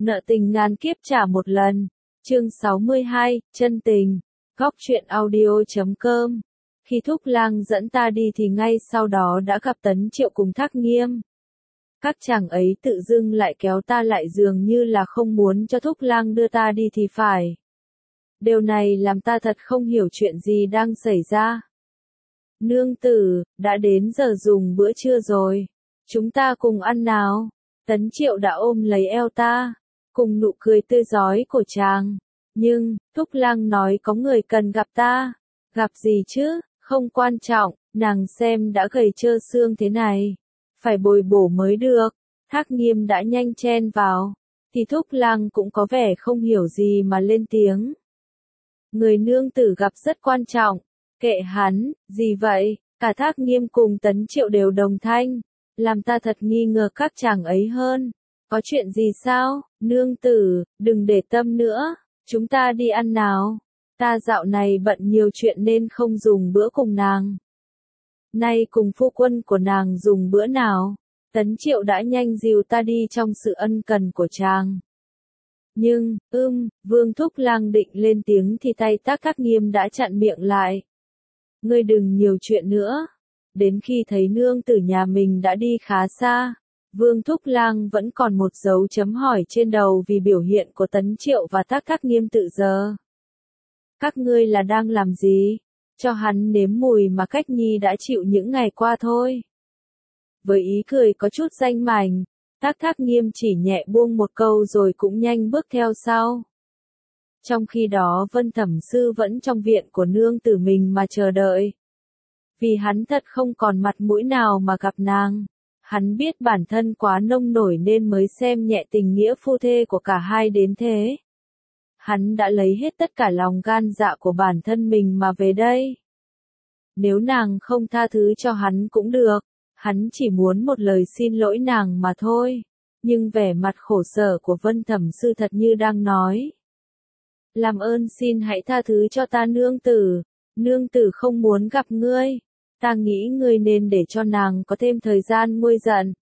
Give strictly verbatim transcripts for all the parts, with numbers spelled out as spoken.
Nợ tình ngàn kiếp trả một lần. Chương sáu mươi hai, chân tình. Góc truyện audio chấm com. Khi Thúc Lang dẫn ta đi thì ngay sau đó đã gặp Tấn Triệu cùng Thác Nghiêm. Các chàng ấy tự dưng lại kéo ta lại dường như là không muốn cho Thúc Lang đưa ta đi thì phải. Điều này làm ta thật không hiểu chuyện gì đang xảy ra. Nương tử, đã đến giờ dùng bữa trưa rồi. Chúng ta cùng ăn nào. Tấn Triệu đã ôm lấy eo ta, cùng nụ cười tươi rói của chàng. Nhưng, Thúc Lang nói có người cần gặp ta. Gặp gì chứ, không quan trọng, nàng xem đã gầy trơ xương thế này. Phải bồi bổ mới được. Thác Nghiêm đã nhanh chen vào. Thì Thúc Lang cũng có vẻ không hiểu gì mà lên tiếng. Người nương tử gặp rất quan trọng. Kệ hắn, gì vậy? Cả Thác Nghiêm cùng Tấn Triệu đều đồng thanh. Làm ta thật nghi ngờ các chàng ấy hơn. Có chuyện gì sao? Nương tử, đừng để tâm nữa. Chúng ta đi ăn nào. Ta dạo này bận nhiều chuyện nên không dùng bữa cùng nàng. Nay cùng phu quân của nàng dùng bữa nào? Tấn Triệu đã nhanh dìu ta đi trong sự ân cần của chàng. Nhưng, ưm, Vương Thúc Lang định lên tiếng thì tay Tác Thác Nghiêm đã chặn miệng lại. Ngươi đừng nhiều chuyện nữa. Đến khi thấy nương tử nhà mình đã đi khá xa, Vương Thúc Lang vẫn còn một dấu chấm hỏi trên đầu vì biểu hiện của Tấn Triệu và Tác Thác Nghiêm tự giờ. Các ngươi là đang làm gì? Cho hắn nếm mùi mà Cách Nhi đã chịu những ngày qua thôi. Với ý cười có chút danh mảnh, Tác Thác Nghiêm chỉ nhẹ buông một câu rồi cũng nhanh bước theo sau. Trong khi đó Vân Thẩm Sư vẫn trong viện của nương tử mình mà chờ đợi. Vì hắn thật không còn mặt mũi nào mà gặp nàng. Hắn biết bản thân quá nông nổi nên mới xem nhẹ tình nghĩa phu thê của cả hai đến thế. Hắn đã lấy hết tất cả lòng gan dạ của bản thân mình mà về đây. Nếu nàng không tha thứ cho hắn cũng được. Hắn chỉ muốn một lời xin lỗi nàng mà thôi. Nhưng vẻ mặt khổ sở của Vân Thẩm Sư thật như đang nói. Làm ơn xin hãy tha thứ cho ta nương tử. Nương tử không muốn gặp ngươi. Ta nghĩ ngươi nên để cho nàng có thêm thời gian nguôi giận.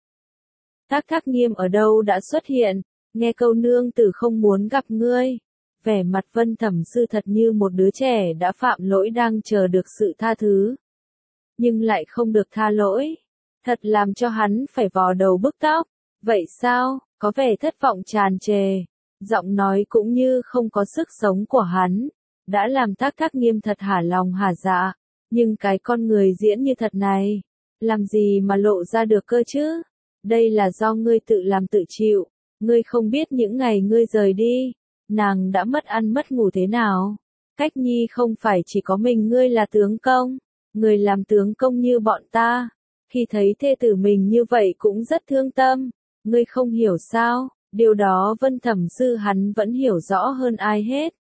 Tác Thác Nghiêm ở đâu đã xuất hiện, nghe câu nương tử không muốn gặp ngươi. Vẻ mặt Vân Thẩm Sư thật như một đứa trẻ đã phạm lỗi đang chờ được sự tha thứ. Nhưng lại không được tha lỗi. Thật làm cho hắn phải vò đầu bứt tóc. Vậy sao, có vẻ thất vọng tràn trề. Giọng nói cũng như không có sức sống của hắn. Đã làm Tác Thác Nghiêm thật hả lòng hả dạ. Nhưng cái con người diễn như thật này, làm gì mà lộ ra được cơ chứ? Đây là do ngươi tự làm tự chịu. Ngươi không biết những ngày ngươi rời đi, nàng đã mất ăn mất ngủ thế nào. Cách Nhi không phải chỉ có mình ngươi là tướng công. Người làm tướng công như bọn ta, khi thấy thê tử mình như vậy cũng rất thương tâm. Ngươi không hiểu sao? Điều đó Vân Thẩm Sư hắn vẫn hiểu rõ hơn ai hết.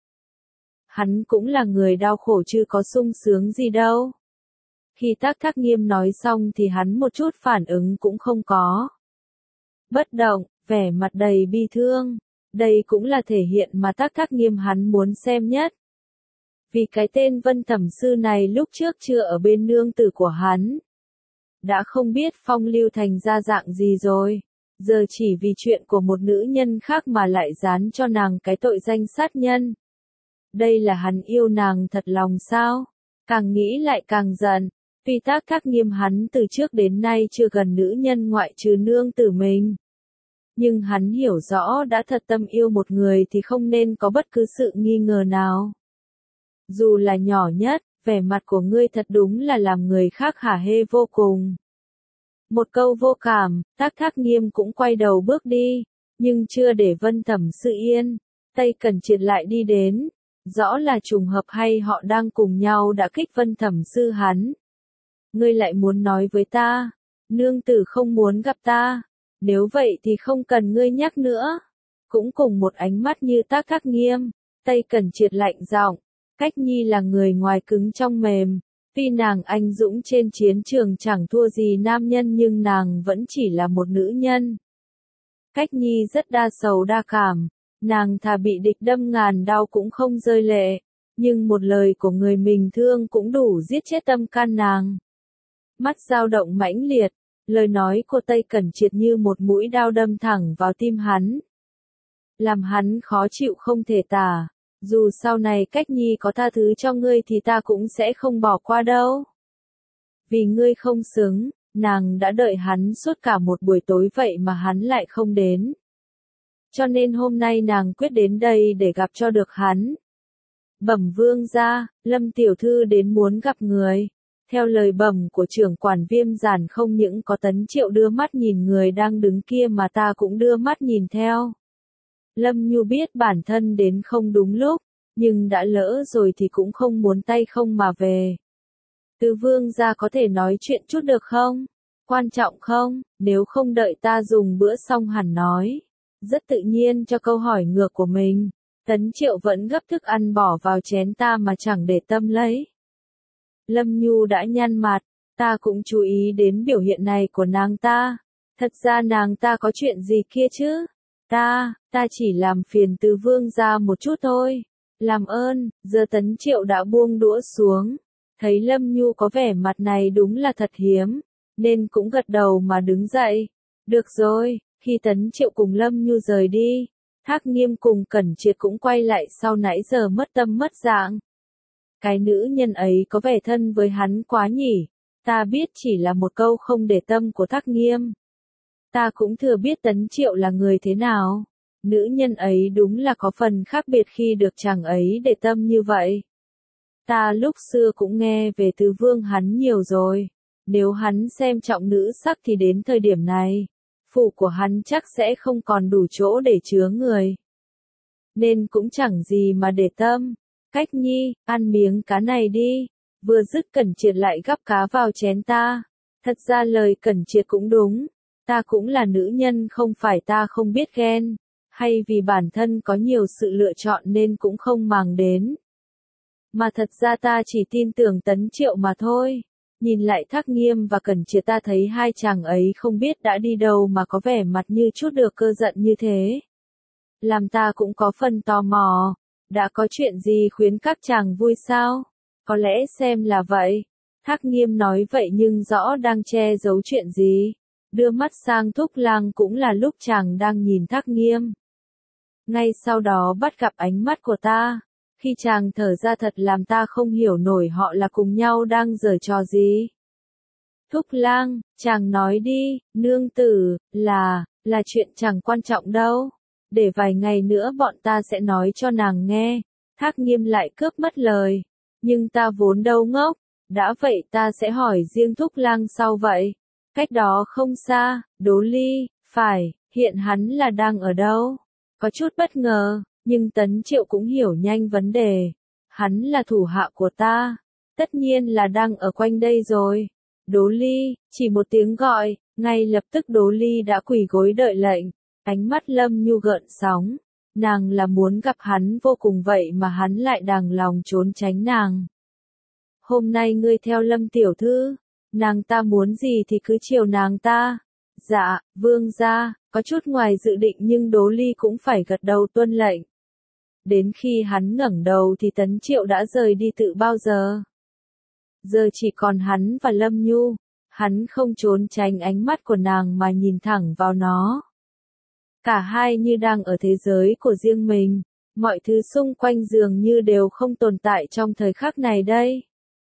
Hắn cũng là người đau khổ chứ có sung sướng gì đâu. Khi Tác Thác Nghiêm nói xong thì hắn một chút phản ứng cũng không có. Bất động, vẻ mặt đầy bi thương. Đây cũng là thể hiện mà Tác Thác Nghiêm hắn muốn xem nhất. Vì cái tên Vân Thẩm Sư này lúc trước chưa ở bên nương tử của hắn. Đã không biết phong lưu thành ra dạng gì rồi. Giờ chỉ vì chuyện của một nữ nhân khác mà lại dán cho nàng cái tội danh sát nhân. Đây là hắn yêu nàng thật lòng sao? Càng nghĩ lại càng giận. Tuy Tác Thác Nghiêm hắn từ trước đến nay chưa gần nữ nhân ngoại trừ nương tử mình. Nhưng hắn hiểu rõ đã thật tâm yêu một người thì không nên có bất cứ sự nghi ngờ nào. Dù là nhỏ nhất, vẻ mặt của ngươi thật đúng là làm người khác hả hê vô cùng. Một câu vô cảm, Tác Thác Nghiêm cũng quay đầu bước đi. Nhưng chưa để Vân Thẩm Sư yên, Tây Cẩn Triệt lại đi đến. Rõ là trùng hợp hay họ đang cùng nhau đã kích Vân Thẩm Sư hắn. Ngươi lại muốn nói với ta, nương tử không muốn gặp ta. Nếu vậy thì không cần ngươi nhắc nữa. Cũng cùng một ánh mắt như Tác Thác Nghiêm, Tây Cẩn Triệt lạnh giọng. Cách Nhi là người ngoài cứng trong mềm. Tuy nàng anh dũng trên chiến trường chẳng thua gì nam nhân nhưng nàng vẫn chỉ là một nữ nhân. Cách Nhi rất đa sầu đa cảm. Nàng thà bị địch đâm ngàn đau cũng không rơi lệ. Nhưng một lời của người mình thương cũng đủ giết chết tâm can nàng. Mắt dao động mãnh liệt. Lời nói của Tây Cẩn Triệt như một mũi đao đâm thẳng vào tim hắn. làm hắn khó chịu không thể tả. Dù sau này Cách Nhi có tha thứ cho ngươi thì ta cũng sẽ không bỏ qua đâu. Vì ngươi không xứng, nàng đã đợi hắn suốt cả một buổi tối vậy mà hắn lại không đến. Cho nên hôm nay nàng quyết đến đây để gặp cho được hắn. Bẩm vương gia, Lâm tiểu thư đến muốn gặp người. Theo lời bẩm của trưởng quản Viêm Giản, không những có Tấn Triệu đưa mắt nhìn người đang đứng kia mà ta cũng đưa mắt nhìn theo. Lâm Nhu biết bản thân đến không đúng lúc, nhưng đã lỡ rồi thì cũng không muốn tay không mà về. Tứ vương gia có thể nói chuyện chút được không? Quan trọng không? Nếu không đợi ta dùng bữa xong hẳn nói. Rất tự nhiên cho câu hỏi ngược của mình. Tấn Triệu vẫn gấp thức ăn bỏ vào chén ta mà chẳng để tâm lấy. Lâm Nhu đã nhăn mặt, ta cũng chú ý đến biểu hiện này của nàng ta. Thật ra nàng ta có chuyện gì kia chứ? Ta, ta chỉ làm phiền Tứ vương gia một chút thôi. Làm ơn. Giờ Tấn Triệu đã buông đũa xuống. Thấy Lâm Nhu có vẻ mặt này đúng là thật hiếm, nên cũng gật đầu mà đứng dậy. Được rồi, khi Tấn Triệu cùng Lâm Nhu rời đi, Thác Nghiêm cùng Cẩn Triệt cũng quay lại sau nãy giờ mất tâm mất dạng. Cái nữ nhân ấy có vẻ thân với hắn quá nhỉ, ta biết chỉ là một câu không để tâm của Thác Nghiêm. Ta cũng thừa biết Tấn Triệu là người thế nào, nữ nhân ấy đúng là có phần khác biệt khi được chàng ấy để tâm như vậy. Ta lúc xưa cũng nghe về Tứ Vương hắn nhiều rồi, nếu hắn xem trọng nữ sắc thì đến thời điểm này, phủ của hắn chắc sẽ không còn đủ chỗ để chứa người. Nên cũng chẳng gì mà để tâm. Cách Nhi, ăn miếng cá này đi. Vừa dứt Cẩn Triệt lại gắp cá vào chén ta. Thật ra lời Cẩn Triệt cũng đúng, ta cũng là nữ nhân, không phải ta không biết ghen, hay vì bản thân có nhiều sự lựa chọn nên cũng không màng đến. Mà thật ra ta chỉ tin tưởng Tấn Triệu mà thôi. Nhìn lại Thác Nghiêm và Cẩn Triệt ta thấy hai chàng ấy không biết đã đi đâu mà có vẻ mặt như chút được cơ giận như thế. Làm ta cũng có phần tò mò, đã có chuyện gì khuyến các chàng vui sao? Có lẽ xem là vậy. Thác Nghiêm nói vậy nhưng rõ đang che giấu chuyện gì. Đưa mắt sang Thúc Lang cũng là lúc chàng đang nhìn Thác Nghiêm. Ngay sau đó bắt gặp ánh mắt của ta. Khi chàng thở ra thật làm ta không hiểu nổi họ là cùng nhau đang giở trò gì. Thúc Lang, chàng nói đi, nương tử, là, là chuyện chẳng quan trọng đâu. Để vài ngày nữa bọn ta sẽ nói cho nàng nghe. Thác Nghiêm lại cướp mất lời. Nhưng ta vốn đâu ngốc, đã vậy ta sẽ hỏi riêng Thúc Lang sau vậy. Cách đó không xa, Đỗ Ly, phải, hiện hắn là đang ở đâu? Có chút bất ngờ. Nhưng Tấn Triệu cũng hiểu nhanh vấn đề. Hắn là thủ hạ của ta. Tất nhiên là đang ở quanh đây rồi. Đỗ Ly, chỉ một tiếng gọi, ngay lập tức Đỗ Ly đã quỳ gối đợi lệnh. Ánh mắt Lâm Nhu gợn sóng. Nàng là muốn gặp hắn vô cùng vậy mà hắn lại đàng lòng trốn tránh nàng. Hôm nay ngươi theo Lâm tiểu thư. Nàng ta muốn gì thì cứ chiều nàng ta. Dạ, vương gia, có chút ngoài dự định nhưng Đỗ Ly cũng phải gật đầu tuân lệnh. Đến khi hắn ngẩng đầu thì Tấn Triệu đã rời đi từ bao giờ. Giờ chỉ còn hắn và Lâm Nhu. Hắn không trốn tránh ánh mắt của nàng mà nhìn thẳng vào nó. Cả hai như đang ở thế giới của riêng mình. Mọi thứ xung quanh dường như đều không tồn tại trong thời khắc này đây.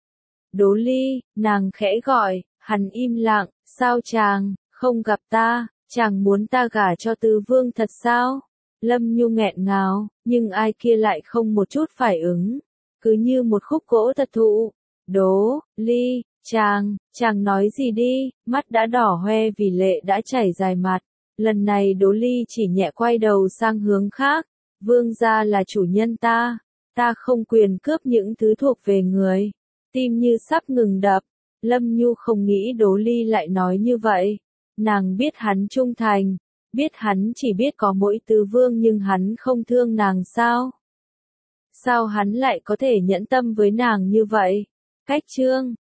Đỗ Ly, nàng khẽ gọi, hắn im lặng, sao chàng, không gặp ta, chàng muốn ta gả cho Tứ Vương thật sao? Lâm Nhu nghẹn ngào, nhưng ai kia lại không một chút phải ứng, cứ như một khúc gỗ thật thụ. Đỗ Ly, chàng, chàng nói gì đi, mắt đã đỏ hoe vì lệ đã chảy dài mặt. Lần này Đỗ Ly chỉ nhẹ quay đầu sang hướng khác. Vương gia là chủ nhân ta, ta không quyền cướp những thứ thuộc về người. Tim như sắp ngừng đập. Lâm Nhu không nghĩ Đỗ Ly lại nói như vậy. Nàng biết hắn trung thành, biết hắn chỉ biết có mỗi Tứ Vương nhưng hắn không thương nàng sao? Sao hắn lại có thể nhẫn tâm với nàng như vậy? Cách chương